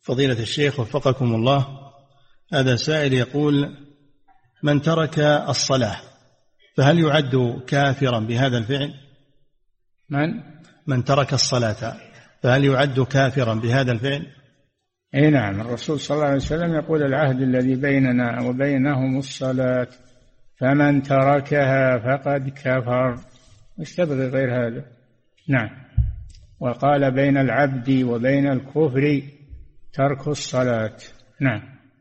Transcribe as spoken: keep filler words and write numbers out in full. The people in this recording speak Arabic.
فضيلة الشيخ وفقكم الله، هذا سائل يقول: من ترك الصلاة فهل يعد كافرا بهذا الفعل؟ من من ترك الصلاة فهل يعد كافرا بهذا الفعل؟ اي نعم، الرسول صلى الله عليه وسلم يقول: العهد الذي بيننا وبينهم الصلاة، فمن تركها فقد كفر. مش تبغي غير هذا؟ نعم. وقال: بين العبد وبين الكفر ترك الصلاة. نعم.